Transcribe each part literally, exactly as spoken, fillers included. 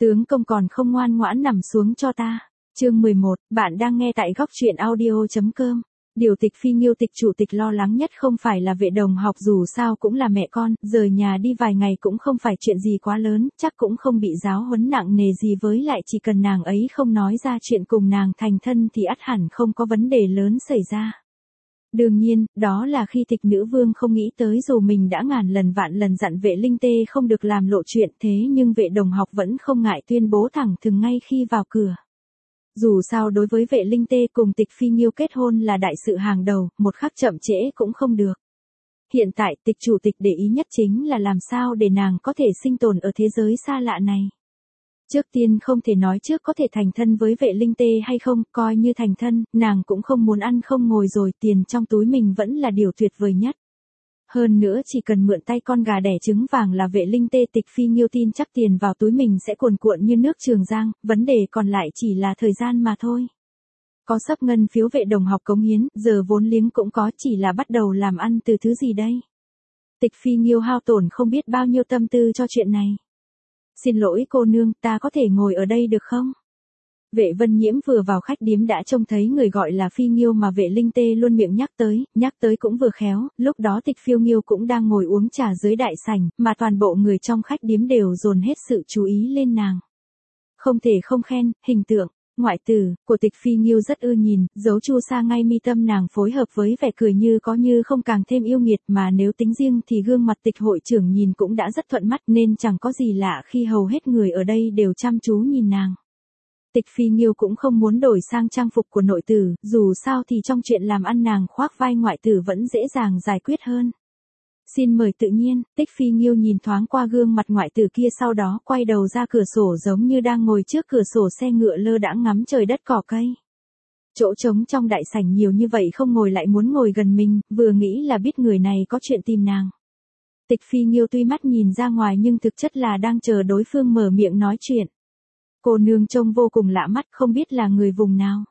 Tướng công còn không ngoan ngoãn nằm xuống cho ta. Chương mười một, bạn đang nghe tại góc truyện audio.com. Điều Tịch Phi Nghiêu tịch chủ tịch lo lắng nhất không phải là Vệ Đồng Học, dù sao cũng là mẹ con, rời nhà đi vài ngày cũng không phải chuyện gì quá lớn, chắc cũng không bị giáo huấn nặng nề gì, với lại chỉ cần nàng ấy không nói ra chuyện cùng nàng thành thân thì ắt hẳn không có vấn đề lớn xảy ra. Đương nhiên, đó là khi Tịch Nữ Vương không nghĩ tới, dù mình đã ngàn lần vạn lần dặn Vệ Linh Tê không được làm lộ chuyện, thế nhưng Vệ Đồng Học vẫn không ngại tuyên bố thẳng thừng ngay khi vào cửa. Dù sao đối với Vệ Linh Tê, cùng Tịch Phi Nghiêu kết hôn là đại sự hàng đầu, một khắc chậm trễ cũng không được. Hiện tại Tịch chủ tịch để ý nhất chính là làm sao để nàng có thể sinh tồn ở thế giới xa lạ này. Trước tiên không thể nói trước có thể thành thân với Vệ Linh Tê hay không, coi như thành thân, nàng cũng không muốn ăn không ngồi rồi, tiền trong túi mình vẫn là điều tuyệt vời nhất. Hơn nữa chỉ cần mượn tay con gà đẻ trứng vàng là Vệ Linh Tê, Tịch Phi Nghiêu tin chắc tiền vào túi mình sẽ cuồn cuộn như nước Trường Giang, vấn đề còn lại chỉ là thời gian mà thôi. Có sắp ngân phiếu Vệ Đồng Học cống hiến, giờ vốn liếng cũng có, chỉ là bắt đầu làm ăn từ thứ gì đây? Tịch Phi Nghiêu hao tổn không biết bao nhiêu tâm tư cho chuyện này. Xin lỗi cô nương, ta có thể ngồi ở đây được không? Vệ Vân Nhiễm vừa vào khách điếm đã trông thấy người gọi là Phi Nghiêu mà Vệ Linh Tê luôn miệng nhắc tới, nhắc tới cũng vừa khéo, lúc đó Tịch Phi Nghiêu cũng đang ngồi uống trà dưới đại sảnh, mà toàn bộ người trong khách điếm đều dồn hết sự chú ý lên nàng. Không thể không khen, hình tượng, ngoại tử, của Tịch Phi Nghiêu rất ưa nhìn, dấu chu sa ngay mi tâm nàng phối hợp với vẻ cười như có như không càng thêm yêu nghiệt, mà nếu tính riêng thì gương mặt Tịch hội trưởng nhìn cũng đã rất thuận mắt, nên chẳng có gì lạ khi hầu hết người ở đây đều chăm chú nhìn nàng. Tịch Phi Nghiêu cũng không muốn đổi sang trang phục của nội tử, dù sao thì trong chuyện làm ăn nàng khoác vai ngoại tử vẫn dễ dàng giải quyết hơn. Xin mời tự nhiên, Tịch Phi Nghiêu nhìn thoáng qua gương mặt ngoại tử kia, sau đó quay đầu ra cửa sổ giống như đang ngồi trước cửa sổ xe ngựa lơ đãng ngắm trời đất cỏ cây. Chỗ trống trong đại sảnh nhiều như vậy không ngồi lại muốn ngồi gần mình, vừa nghĩ là biết người này có chuyện tìm nàng. Tịch Phi Nghiêu tuy mắt nhìn ra ngoài nhưng thực chất là đang chờ đối phương mở miệng nói chuyện. Cô nương trông vô cùng lạ mắt, không biết là người vùng nào.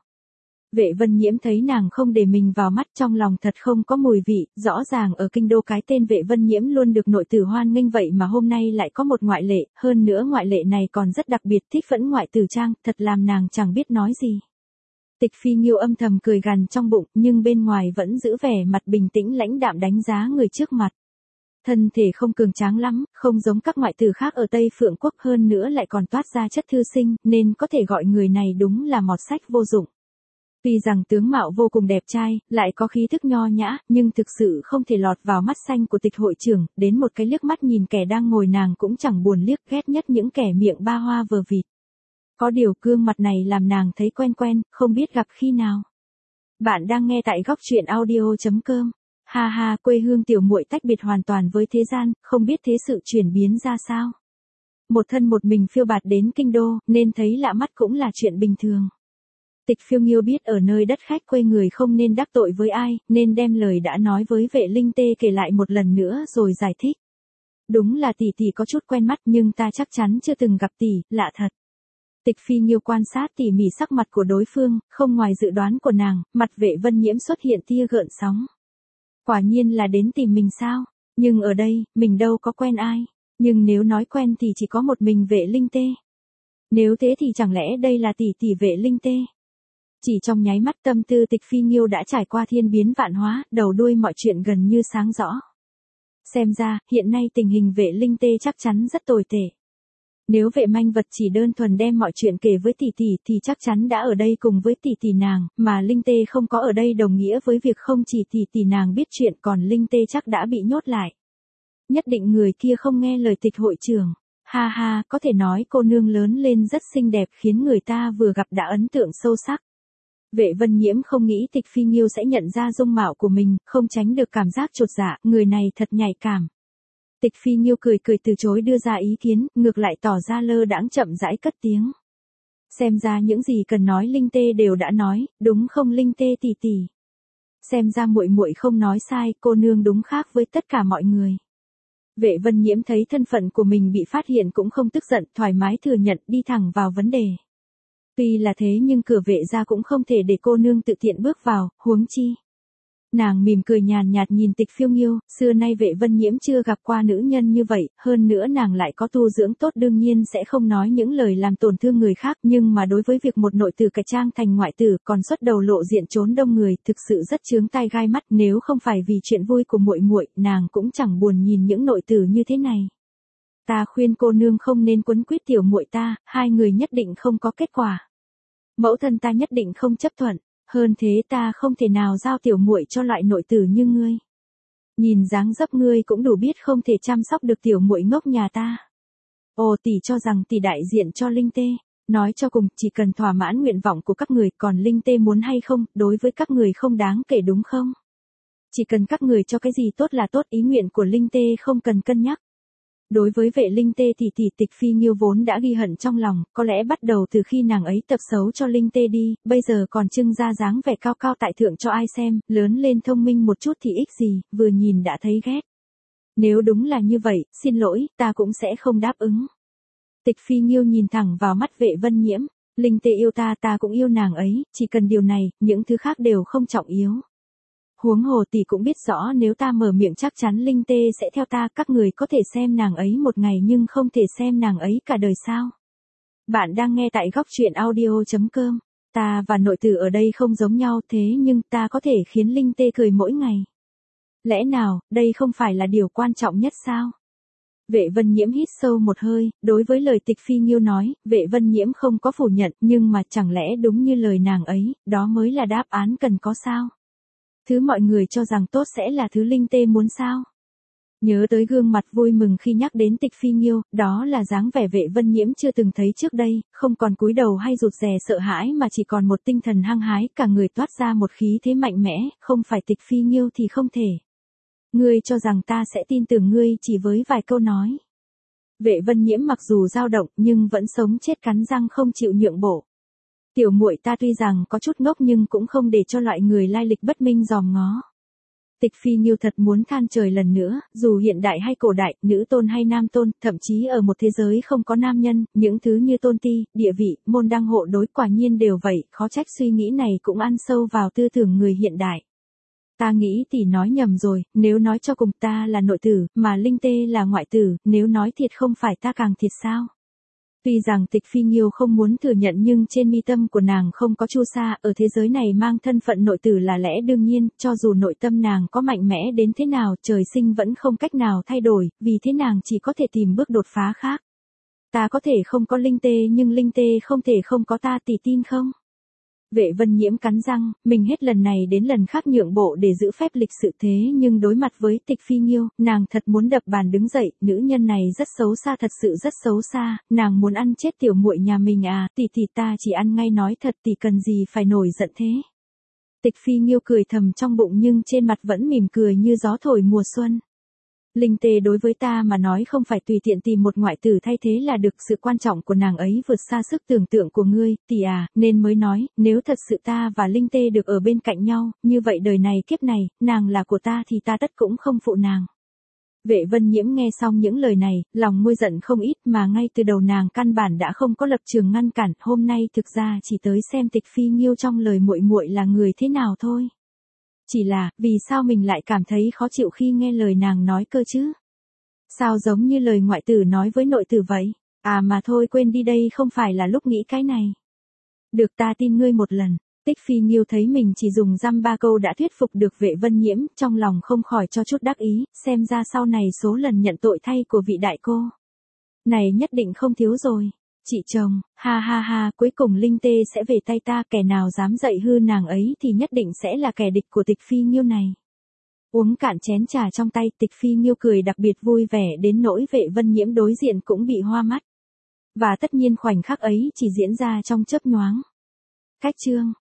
Vệ Vân Nhiễm thấy nàng không để mình vào mắt, trong lòng thật không có mùi vị, rõ ràng ở kinh đô cái tên Vệ Vân Nhiễm luôn được nội tử hoan nghênh, vậy mà hôm nay lại có một ngoại lệ, hơn nữa ngoại lệ này còn rất đặc biệt, thích phẫn ngoại tử trang, thật làm nàng chẳng biết nói gì. Tịch Phi Nghiêu âm thầm cười gằn trong bụng, nhưng bên ngoài vẫn giữ vẻ mặt bình tĩnh lãnh đạm đánh giá người trước mặt. Thân thể không cường tráng lắm, không giống các ngoại tử khác ở Tây Phượng Quốc, hơn nữa lại còn toát ra chất thư sinh, nên có thể gọi người này đúng là mọt sách vô dụng. Tuy rằng tướng mạo vô cùng đẹp trai, lại có khí thức nho nhã, nhưng thực sự không thể lọt vào mắt xanh của Tịch hội trưởng, đến một cái liếc mắt nhìn kẻ đang ngồi nàng cũng chẳng buồn liếc, ghét nhất những kẻ miệng ba hoa vờ vịt. Có điều gương mặt này làm nàng thấy quen quen, không biết gặp khi nào. Bạn đang nghe tại góc truyện audio.com. Ha ha, quê hương tiểu muội tách biệt hoàn toàn với thế gian, không biết thế sự chuyển biến ra sao. Một thân một mình phiêu bạt đến kinh đô, nên thấy lạ mắt cũng là chuyện bình thường. Tịch Phi Nghiêu biết ở nơi đất khách quê người không nên đắc tội với ai, nên đem lời đã nói với Vệ Linh Tê kể lại một lần nữa rồi giải thích. Đúng là tỷ tỷ có chút quen mắt, nhưng ta chắc chắn chưa từng gặp tỷ, lạ thật. Tịch Phi Nghiêu quan sát tỉ mỉ sắc mặt của đối phương, không ngoài dự đoán của nàng, mặt Vệ Vân Nhiễm xuất hiện tia gợn sóng. Quả nhiên là đến tìm mình sao? Nhưng ở đây, mình đâu có quen ai. Nhưng nếu nói quen thì chỉ có một mình Vệ Linh Tê. Nếu thế thì chẳng lẽ đây là tỷ tỷ Vệ Linh Tê? Chỉ trong nháy mắt tâm tư Tịch Phi Nghiêu đã trải qua thiên biến vạn hóa, đầu đuôi mọi chuyện gần như sáng rõ. Xem ra, hiện nay tình hình Vệ Linh Tê chắc chắn rất tồi tệ. Nếu Vệ Manh Vật chỉ đơn thuần đem mọi chuyện kể với tỷ tỷ thì chắc chắn đã ở đây cùng với tỷ tỷ nàng, mà Linh Tê không có ở đây đồng nghĩa với việc không chỉ tỷ tỷ nàng biết chuyện, còn Linh Tê chắc đã bị nhốt lại. Nhất định người kia không nghe lời Tịch hội trưởng. Ha ha, có thể nói cô nương lớn lên rất xinh đẹp, khiến người ta vừa gặp đã ấn tượng sâu sắc. Vệ Vân Nhiễm không nghĩ Tịch Phi Nghiêu sẽ nhận ra dung mạo của mình, không tránh được cảm giác chột dạ, người này thật nhạy cảm. Tịch Phi Nghiêu cười cười từ chối đưa ra ý kiến, ngược lại tỏ ra lơ đãng chậm rãi cất tiếng. Xem ra những gì cần nói Linh Tê đều đã nói, đúng không Linh Tê tỷ tỷ? Xem ra muội muội không nói sai, cô nương đúng khác với tất cả mọi người. Vệ Vân Nhiễm thấy thân phận của mình bị phát hiện cũng không tức giận, thoải mái thừa nhận, đi thẳng vào vấn đề. Tuy là thế nhưng cửa Vệ gia cũng không thể để cô nương tự tiện bước vào, huống chi. Nàng mỉm cười nhàn nhạt nhìn Tịch Phiêu Nghiêu, xưa nay Vệ Vân Nhiễm chưa gặp qua nữ nhân như vậy, hơn nữa nàng lại có tu dưỡng tốt đương nhiên sẽ không nói những lời làm tổn thương người khác, nhưng mà đối với việc một nội tử cải trang thành ngoại tử còn xuất đầu lộ diện trốn đông người, thực sự rất chướng tai gai mắt, nếu không phải vì chuyện vui của muội muội, nàng cũng chẳng buồn nhìn những nội tử như thế này. Ta khuyên cô nương không nên quấn quýt tiểu muội ta, hai người nhất định không có kết quả. Mẫu thân ta nhất định không chấp thuận. Hơn thế ta không thể nào giao tiểu muội cho loại nội tử như ngươi. Nhìn dáng dấp ngươi cũng đủ biết không thể chăm sóc được tiểu muội ngốc nhà ta. Ồ, tỷ cho rằng tỷ đại diện cho Linh Tê. Nói cho cùng, chỉ cần thỏa mãn nguyện vọng của các người, còn Linh Tê muốn hay không, đối với các người không đáng kể đúng không? Chỉ cần các người cho cái gì tốt là tốt, ý nguyện của Linh Tê không cần cân nhắc. Đối với Vệ Linh Tê thì tỷ Tịch Phi Nghiêu vốn đã ghi hận trong lòng, có lẽ bắt đầu từ khi nàng ấy tập xấu cho Linh Tê đi, bây giờ còn trưng ra dáng vẻ cao cao tại thượng cho ai xem, lớn lên thông minh một chút thì ích gì, vừa nhìn đã thấy ghét. Nếu đúng là như vậy, xin lỗi, ta cũng sẽ không đáp ứng. Tịch Phi Nghiêu nhìn thẳng vào mắt Vệ Vân Nhiễm, Linh Tê yêu ta, ta cũng yêu nàng ấy, chỉ cần điều này, những thứ khác đều không trọng yếu. Huống hồ tỷ cũng biết rõ nếu ta mở miệng chắc chắn Linh Tê sẽ theo ta, các người có thể xem nàng ấy một ngày nhưng không thể xem nàng ấy cả đời sao. Bạn đang nghe tại góc truyện audio chấm com. Ta và nội tử ở đây không giống nhau thế nhưng ta có thể khiến Linh Tê cười mỗi ngày. Lẽ nào, đây không phải là điều quan trọng nhất sao? Vệ Vân Nhiễm hít sâu một hơi, đối với lời Tịch Phi Nghiêu nói, Vệ Vân Nhiễm không có phủ nhận, nhưng mà chẳng lẽ đúng như lời nàng ấy, đó mới là đáp án cần có sao? Thứ mọi người cho rằng tốt sẽ là thứ Linh Tê muốn sao? Nhớ tới gương mặt vui mừng khi nhắc đến Tịch Phi Nghiêu, đó là dáng vẻ Vệ Vân Nhiễm chưa từng thấy trước đây, không còn cúi đầu hay rụt rè sợ hãi mà chỉ còn một tinh thần hăng hái, cả người toát ra một khí thế mạnh mẽ, không phải Tịch Phi Nghiêu thì không thể. Ngươi cho rằng ta sẽ tin tưởng ngươi chỉ với vài câu nói. Vệ Vân Nhiễm mặc dù dao động nhưng vẫn sống chết cắn răng không chịu nhượng bộ. Tiểu muội ta tuy rằng có chút ngốc nhưng cũng không để cho loại người lai lịch bất minh dòm ngó. Tịch Phi Nghiêu thật muốn than trời lần nữa, dù hiện đại hay cổ đại, nữ tôn hay nam tôn, thậm chí ở một thế giới không có nam nhân, những thứ như tôn ti, địa vị, môn đăng hộ đối quả nhiên đều vậy, khó trách suy nghĩ này cũng ăn sâu vào tư tưởng người hiện đại. Ta nghĩ tỷ nói nhầm rồi, nếu nói cho cùng ta là nội tử, mà Linh Tê là ngoại tử, nếu nói thiệt không phải ta càng thiệt sao? Tuy rằng Tịch Phi Nghiêu không muốn thừa nhận nhưng trên mi tâm của nàng không có Chu Sa, ở thế giới này mang thân phận nội tử là lẽ đương nhiên, cho dù nội tâm nàng có mạnh mẽ đến thế nào, trời sinh vẫn không cách nào thay đổi, vì thế nàng chỉ có thể tìm bước đột phá khác. Ta có thể không có Linh Tê nhưng Linh Tê không thể không có ta, tỷ tin không? Vệ Vân Nhiễm cắn răng, mình hết lần này đến lần khác nhượng bộ để giữ phép lịch sự thế nhưng đối mặt với Tịch Phi Nghiêu, nàng thật muốn đập bàn đứng dậy, nữ nhân này rất xấu xa, thật sự rất xấu xa, nàng muốn ăn chết tiểu muội nhà mình à, tỷ tỷ ta chỉ ăn ngay nói thật, tỷ cần gì phải nổi giận thế. Tịch Phi Nghiêu cười thầm trong bụng nhưng trên mặt vẫn mỉm cười như gió thổi mùa xuân. Linh Tê đối với ta mà nói không phải tùy tiện tìm một ngoại tử thay thế là được, sự quan trọng của nàng ấy vượt xa sức tưởng tượng của ngươi, tỷ à, nên mới nói, nếu thật sự ta và Linh Tê được ở bên cạnh nhau, như vậy đời này kiếp này, nàng là của ta thì ta tất cũng không phụ nàng. Vệ Vân Nhiễm nghe xong những lời này, lòng nguôi giận không ít mà ngay từ đầu nàng căn bản đã không có lập trường ngăn cản, hôm nay thực ra chỉ tới xem Tịch Phi Nghiêu trong lời muội muội là người thế nào thôi. Chỉ là, vì sao mình lại cảm thấy khó chịu khi nghe lời nàng nói cơ chứ? Sao giống như lời ngoại tử nói với nội tử vậy? À mà thôi quên đi, đây không phải là lúc nghĩ cái này. Được, ta tin ngươi một lần. Tịch Phi Nghiêu thấy mình chỉ dùng dăm ba câu đã thuyết phục được Vệ Vân Nhiễm, trong lòng không khỏi cho chút đắc ý, xem ra sau này số lần nhận tội thay của vị đại cô này nhất định không thiếu rồi. Chị chồng, ha ha ha, cuối cùng Linh Tê sẽ về tay ta, kẻ nào dám dạy hư nàng ấy thì nhất định sẽ là kẻ địch của Tịch Phi Nghiêu này. Uống cạn chén trà trong tay, Tịch Phi Nghiêu cười đặc biệt vui vẻ đến nỗi Vệ Vân Nhiễm đối diện cũng bị hoa mắt. Và tất nhiên khoảnh khắc ấy chỉ diễn ra trong chớp nhoáng. Cách chương